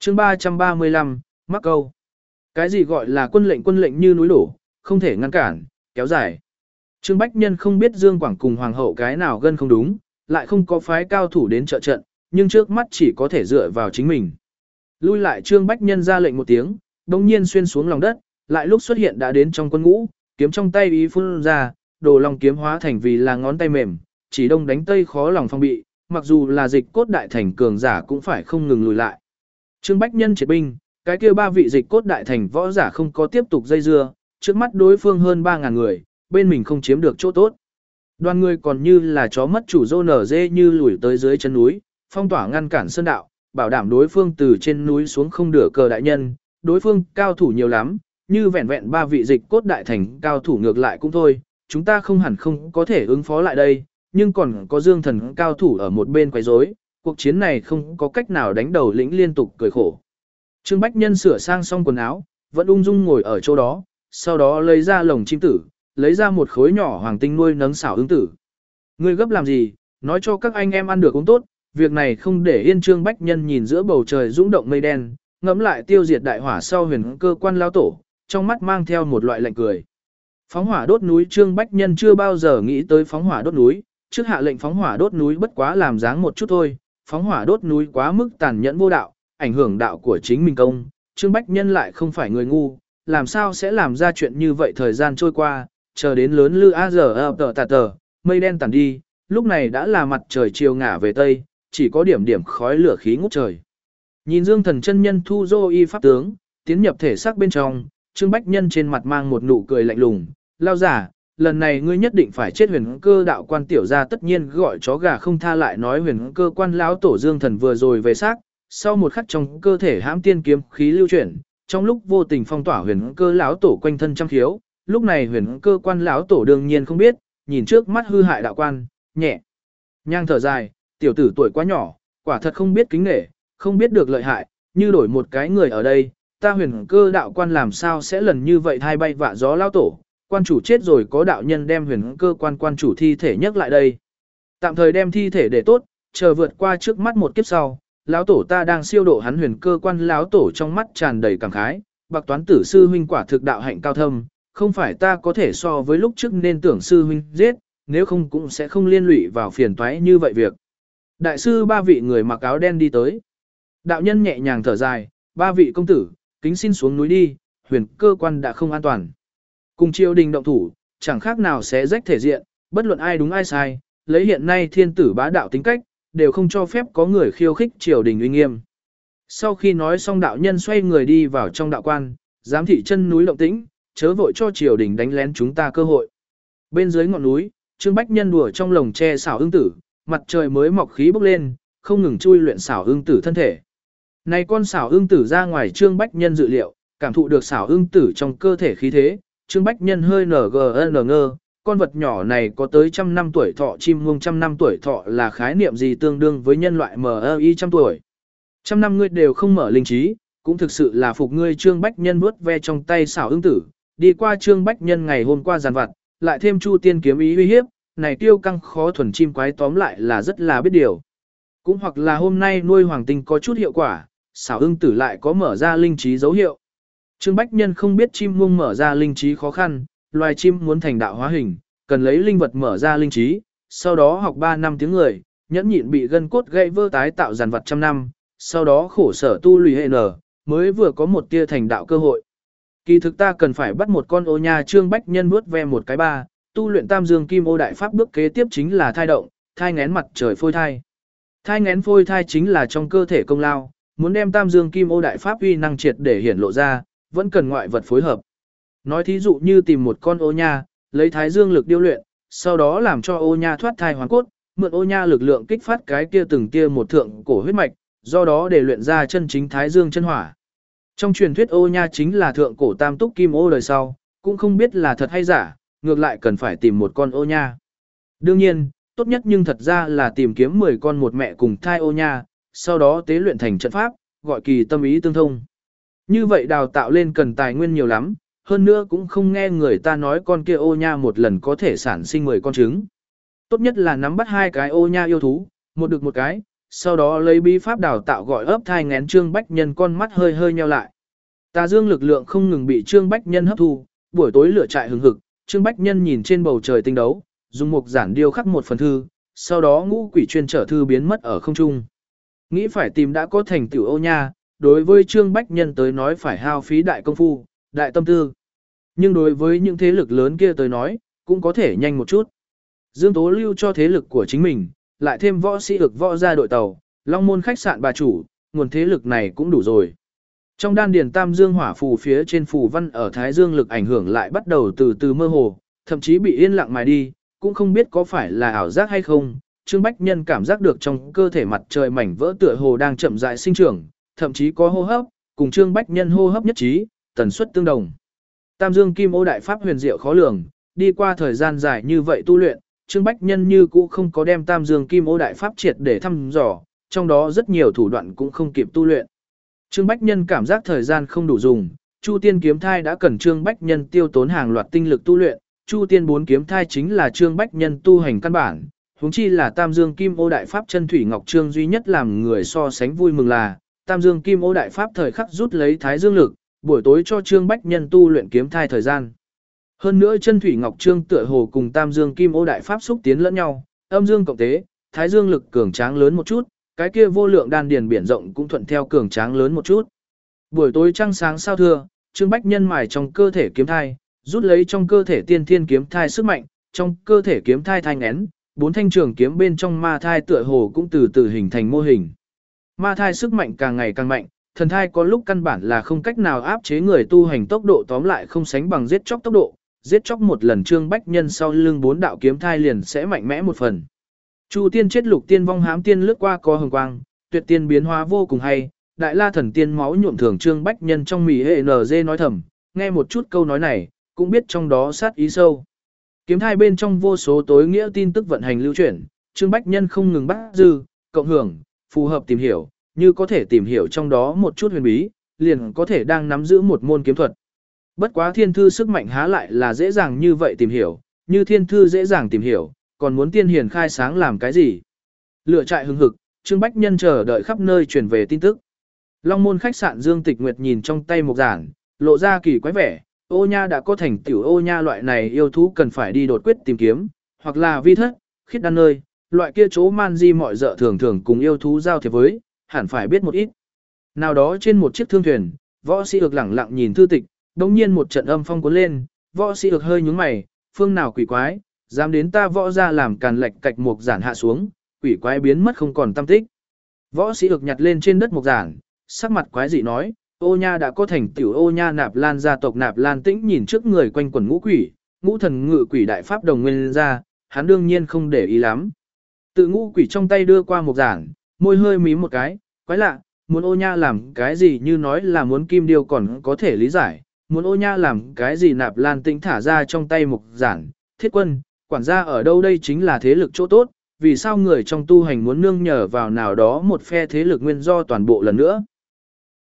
chương 335, mắc câu. Cái gì gọi là quân lệnh như núi đổ, không thể ngăn cản, kéo dài. Trương Bách Nhân không biết Dương Quảng cùng Hoàng hậu cái nào gân không đúng, lại không có phái cao thủ đến trợ trận, nhưng trước mắt chỉ có thể dựa vào chính mình. Lui lại Trương Bách Nhân ra lệnh một tiếng, đồng nhiên xuyên xuống lòng đất, lại lúc xuất hiện đã đến trong quân ngũ, kiếm trong tay ý phun ra, đồ lòng kiếm hóa thành vì là ngón tay mềm, chỉ đông đánh tây khó lòng phong bị, mặc dù là dịch cốt đại thành cường giả cũng phải không ngừng lùi lại. Trương Bách Nhân triệt binh, cái kia ba vị dịch cốt đại thành võ giả không có tiếp tục dây dưa, trước mắt đối phương hơn 3.000 người, bên mình không chiếm được chỗ tốt. Đoàn người còn như là chó mất chủ rô nở dê như lùi tới dưới chân núi, phong tỏa ngăn cản sơn đạo, bảo đảm đối phương từ trên núi xuống không đửa cờ đại nhân, đối phương cao thủ nhiều lắm, như vẹn vẹn ba vị dịch cốt đại thành cao thủ ngược lại cũng thôi, chúng ta không hẳn không có thể ứng phó lại đây, nhưng còn có Dương Thần cao thủ ở một bên quấy rối, cuộc chiến này không có cách nào đánh đầu lĩnh liên tục cười khổ. Trương Bách Nhân sửa sang xong quần áo, vẫn ung dung ngồi ở chỗ đó, sau đó lấy ra lồng chim tử, lấy ra một khối nhỏ hoàng tinh nuôi nấng xảo ưng tử. Ngươi gấp làm gì, nói cho các anh em ăn được cũng tốt, việc này không để yên. Trương Bách Nhân nhìn giữa bầu trời dũng động mây đen, ngẫm lại tiêu diệt đại hỏa sau huyền cơ quan lao tổ, trong mắt mang theo một loại lạnh cười. Phóng hỏa đốt núi. Trương Bách Nhân chưa bao giờ nghĩ tới phóng hỏa đốt núi, trước hạ lệnh phóng hỏa đốt núi bất quá làm dáng một chút thôi, phóng hỏa đốt núi quá mức tàn nhẫn vô đạo, ảnh hưởng đạo của chính mình công. Trương Bách Nhân lại không phải người ngu, làm sao sẽ làm ra chuyện như vậy. Thời gian trôi qua, chờ đến lớn lư a giờ tờ, mây đen tàn đi, lúc này đã là mặt trời chiều ngả về tây, chỉ có điểm điểm khói lửa khí ngút trời. Nhìn Dương Thần chân nhân thu dô y pháp tướng, tiến nhập thể xác bên trong, Trương Bách Nhân trên mặt mang một nụ cười lạnh lùng, lao giả, lần này ngươi nhất định phải chết. Huyền cơ đạo quan tiểu gia tất nhiên gọi chó gà không tha, lại nói huyền cơ quan lão tổ Dương Thần vừa rồi về xác, sau một khắc trong cơ thể hãm tiên kiếm khí lưu chuyển, trong lúc vô tình phong tỏa huyền cơ lão tổ quanh thân trăm khiếu. Lúc này huyền cơ quan lão tổ đương nhiên không biết, nhìn trước mắt hư hại đạo quan, nhẹ nhang thở dài, tiểu tử tuổi quá nhỏ, quả thật không biết kính nể, không biết được lợi hại, như đổi một cái người ở đây, ta huyền cơ đạo quan làm sao sẽ lần như vậy thay bay vạ gió lão tổ. Quan chủ chết rồi, có đạo nhân đem huyền cơ quan chủ thi thể nhấc lại đây, tạm thời đem thi thể để tốt, chờ vượt qua trước mắt một kiếp sau, lão tổ ta đang siêu độ hắn. Huyền cơ quan lão tổ trong mắt tràn đầy cảm khái, bạc toán tử sư huynh quả thực đạo hạnh cao thâm, không phải ta có thể so với lúc trước nên tưởng sư huynh giết, nếu không cũng sẽ không liên lụy vào phiền toái như vậy việc. Đại sư ba vị người mặc áo đen đi tới. Đạo nhân nhẹ nhàng thở dài, ba vị công tử, kính xin xuống núi đi, huyền cơ quan đã không an toàn. Cùng triều đình động thủ, chẳng khác nào sẽ rách thể diện, bất luận ai đúng ai sai, lấy hiện nay thiên tử bá đạo tính cách, đều không cho phép có người khiêu khích triều đình uy nghiêm. Sau khi nói xong, đạo nhân xoay người đi vào trong đạo quan, giám thị chân núi động tĩnh, chớ vội cho triều đình đánh lén chúng ta cơ hội. Bên dưới ngọn núi, Trương Bách Nhân đùa trong lồng tre xảo ưng tử, mặt trời mới mọc khí bốc lên, không ngừng chui luyện xảo ưng tử thân thể. Này con xảo ưng tử ra ngoài Trương Bách Nhân dự liệu, cảm thụ được xảo ưng tử trong cơ thể khí thế, Trương Bách Nhân hơi ngơ, con vật nhỏ này có tới 100 năm tuổi thọ. Chim muông 100 năm tuổi thọ là khái niệm gì tương đương với nhân loại MI 100 tuổi. 100 năm ngươi đều không mở linh trí, cũng thực sự là phục ngươi. Trương Bách Nhân vuốt ve trong tay xảo ưng tử, đi qua Trương Bách Nhân ngày hôm qua giàn vặt, lại thêm Chu Tiên kiếm ý uy hiếp, này tiêu căng khó thuần chim quái tóm lại là rất là biết điều. Cũng hoặc là hôm nay nuôi hoàng tinh có chút hiệu quả, xảo ưng tử lại có mở ra linh trí dấu hiệu. Trương Bách Nhân không biết chim muông mở ra linh trí khó khăn, loài chim muốn thành đạo hóa hình, cần lấy linh vật mở ra linh trí, sau đó học 3 năm tiếng người, nhẫn nhịn bị gân cốt gãy vỡ tái tạo giàn vật 100 năm, sau đó khổ sở tu lùi hệ nở, mới vừa có một tia thành đạo cơ hội. Kỳ thực ta cần phải bắt một con ô nha. Trương Bách Nhân vuốt ve một cái ba, tu luyện Tam Dương Kim Ô đại pháp bước kế tiếp chính là thai động, thai nghén mặt trời phôi thai. Thai nghén phôi thai chính là trong cơ thể công lao, muốn đem Tam Dương Kim Ô đại pháp uy năng triệt để hiển lộ ra, vẫn cần ngoại vật phối hợp. Nói thí dụ như tìm một con ô nha, lấy thái dương lực điêu luyện, sau đó làm cho ô nha thoát thai hoàn cốt, mượn ô nha lực lượng kích phát cái kia từng tia một thượng cổ huyết mạch, do đó để luyện ra chân chính thái dương chân hỏa. Trong truyền thuyết ô nha chính là thượng cổ tam túc kim ô đời sau, cũng không biết là thật hay giả, ngược lại cần phải tìm một con ô nha. Đương nhiên, tốt nhất nhưng thật ra là tìm kiếm 10 con một mẹ cùng thai ô nha, sau đó tế luyện thành trận pháp, gọi kỳ tâm ý tương thông. Như vậy đào tạo lên cần tài nguyên nhiều lắm, hơn nữa cũng không nghe người ta nói con kia ô nha một lần có thể sản sinh 10 con trứng. Tốt nhất là nắm bắt 2 cái ô nha yêu thú, một đực một cái, sau đó lấy bí pháp đào tạo gọi ấp thai ngén Trương Bách Nhân con mắt hơi hơi nheo lại. Tà dương lực lượng không ngừng bị Trương Bách Nhân hấp thu, buổi tối lửa trại hừng hực, Trương Bách Nhân nhìn trên bầu trời tinh đấu, dùng mục giản điêu khắc một phần thư, sau đó ngũ quỷ chuyên trở thư biến mất ở không trung. Nghĩ phải tìm đã có thành tựu Ô Nha, đối với Trương Bách Nhân tới nói phải hao phí đại công phu, đại tâm tư. Nhưng đối với những thế lực lớn kia tới nói, cũng có thể nhanh một chút. Dương Tố lưu cho thế lực của chính mình, lại thêm võ sĩ ực võ ra đội tàu, Long Môn khách sạn bà chủ, nguồn thế lực này cũng đủ rồi. Trong đan điền tam dương hỏa phù phía trên phù văn ở thái dương lực ảnh hưởng lại bắt đầu từ từ mơ hồ, thậm chí bị yên lặng mài đi, cũng không biết có phải là ảo giác hay không. Trương Bách Nhân cảm giác được trong cơ thể mặt trời mảnh vỡ tựa hồ đang chậm rãi sinh trưởng, thậm chí có hô hấp, cùng Trương Bách Nhân hô hấp nhất trí, tần suất tương đồng. Tam dương kim ô đại pháp huyền diệu khó lường, đi qua thời gian dài như vậy tu luyện, Trương Bách Nhân như cũ không có đem tam dương kim ô đại pháp triệt để thăm dò, trong đó rất nhiều thủ đoạn cũng không kịp tu luyện. Trương Bách Nhân cảm giác thời gian không đủ dùng, Chu Tiên kiếm thai đã cần Trương Bách Nhân tiêu tốn hàng loạt tinh lực tu luyện, Chu Tiên 4 kiếm thai chính là Trương Bách Nhân tu hành căn bản, huống chi là Tam Dương Kim Ô đại pháp chân thủy ngọc trương duy nhất làm người so sánh vui mừng là Tam Dương Kim Ô đại pháp thời khắc rút lấy thái dương lực, buổi tối cho Trương Bách Nhân tu luyện kiếm thai thời gian. Hơn nữa chân thủy ngọc trương tựa hồ cùng Tam Dương Kim Ô đại pháp xúc tiến lẫn nhau, âm dương cộng tế, thái dương lực cường tráng lớn một chút, cái kia vô lượng đan điền biển rộng cũng thuận theo cường tráng lớn một chút. Buổi tối trăng sáng sao thưa, Trương Bách Nhân mài trong cơ thể kiếm thai, rút lấy trong cơ thể tiên thiên kiếm thai sức mạnh, trong cơ thể kiếm thai thanh én, 4 thanh trường kiếm bên trong ma thai tựa hồ cũng từ từ hình thành mô hình. Ma thai sức mạnh càng ngày càng mạnh, thần thai có lúc căn bản là không cách nào áp chế người tu hành tốc độ, tóm lại không sánh bằng giết chóc tốc độ, giết chóc một lần Trương Bách Nhân sau lưng 4 đạo kiếm thai liền sẽ mạnh mẽ một phần. Chu tiên chết lục tiên vong hám tiên lướt qua có hồng quang, tuyệt tiên biến hóa vô cùng hay, đại la thần tiên máu nhuộm thường Trương Bách Nhân trong mì hệ NG nói thầm, nghe một chút câu nói này, cũng biết trong đó sát ý sâu. Kiếm thai bên trong vô số tối nghĩa tin tức vận hành lưu chuyển, Trương Bách Nhân không ngừng bắt dư, cộng hưởng, phù hợp tìm hiểu, như có thể tìm hiểu trong đó một chút huyền bí, liền có thể đang nắm giữ một môn kiếm thuật. Bất quá thiên thư sức mạnh há lại là dễ dàng như vậy tìm hiểu, như thiên thư dễ dàng tìm hiểu, còn muốn tiên hiền khai sáng làm cái gì? Lửa trại hừng hực, Trương Bách Nhân chờ đợi khắp nơi truyền về tin tức. Long Môn khách sạn Dương Tịch Nguyệt nhìn trong tay một giản, lộ ra kỳ quái vẻ, Ô Nha đã có thành tiểu Ô Nha loại này yêu thú cần phải đi đột quyết tìm kiếm, hoặc là vi thất, khiết đan nơi, loại kia chỗ man di mọi dợ thường thường cùng yêu thú giao thiệp với, hẳn phải biết một ít. Nào đó trên một chiếc thương thuyền, võ sĩ ược lẳng lặng nhìn thư tịch, đồng nhiên một trận âm phong cuốn lên, võ sĩ ược hơi nhướng mày, phương nào quỷ quái, dám đến ta võ ra làm càn lệch cạch một giản hạ xuống, quỷ quái biến mất không còn tâm tích. Võ sĩ ược nhặt lên trên đất một giản, sắc mặt quái dị nói, Ô Nha đã có thành tiểu Ô Nha Nạp Lan gia tộc Nạp Lan Tĩnh nhìn trước người quanh quần ngũ quỷ, ngũ thần ngự quỷ đại pháp đồng nguyên ra, hắn đương nhiên không để ý lắm. Tự ngũ quỷ trong tay đưa qua một giản, môi hơi mím một cái, quái lạ, muốn Ô Nha làm cái gì như nói là muốn kim điêu còn có thể lý giải, muốn Ô Nha làm cái gì Nạp Lan Tĩnh thả ra trong tay một giản, thiết quân, quản gia ở đâu đây chính là thế lực chỗ tốt, vì sao người trong tu hành muốn nương nhờ vào nào đó một phe thế lực nguyên do toàn bộ lần nữa.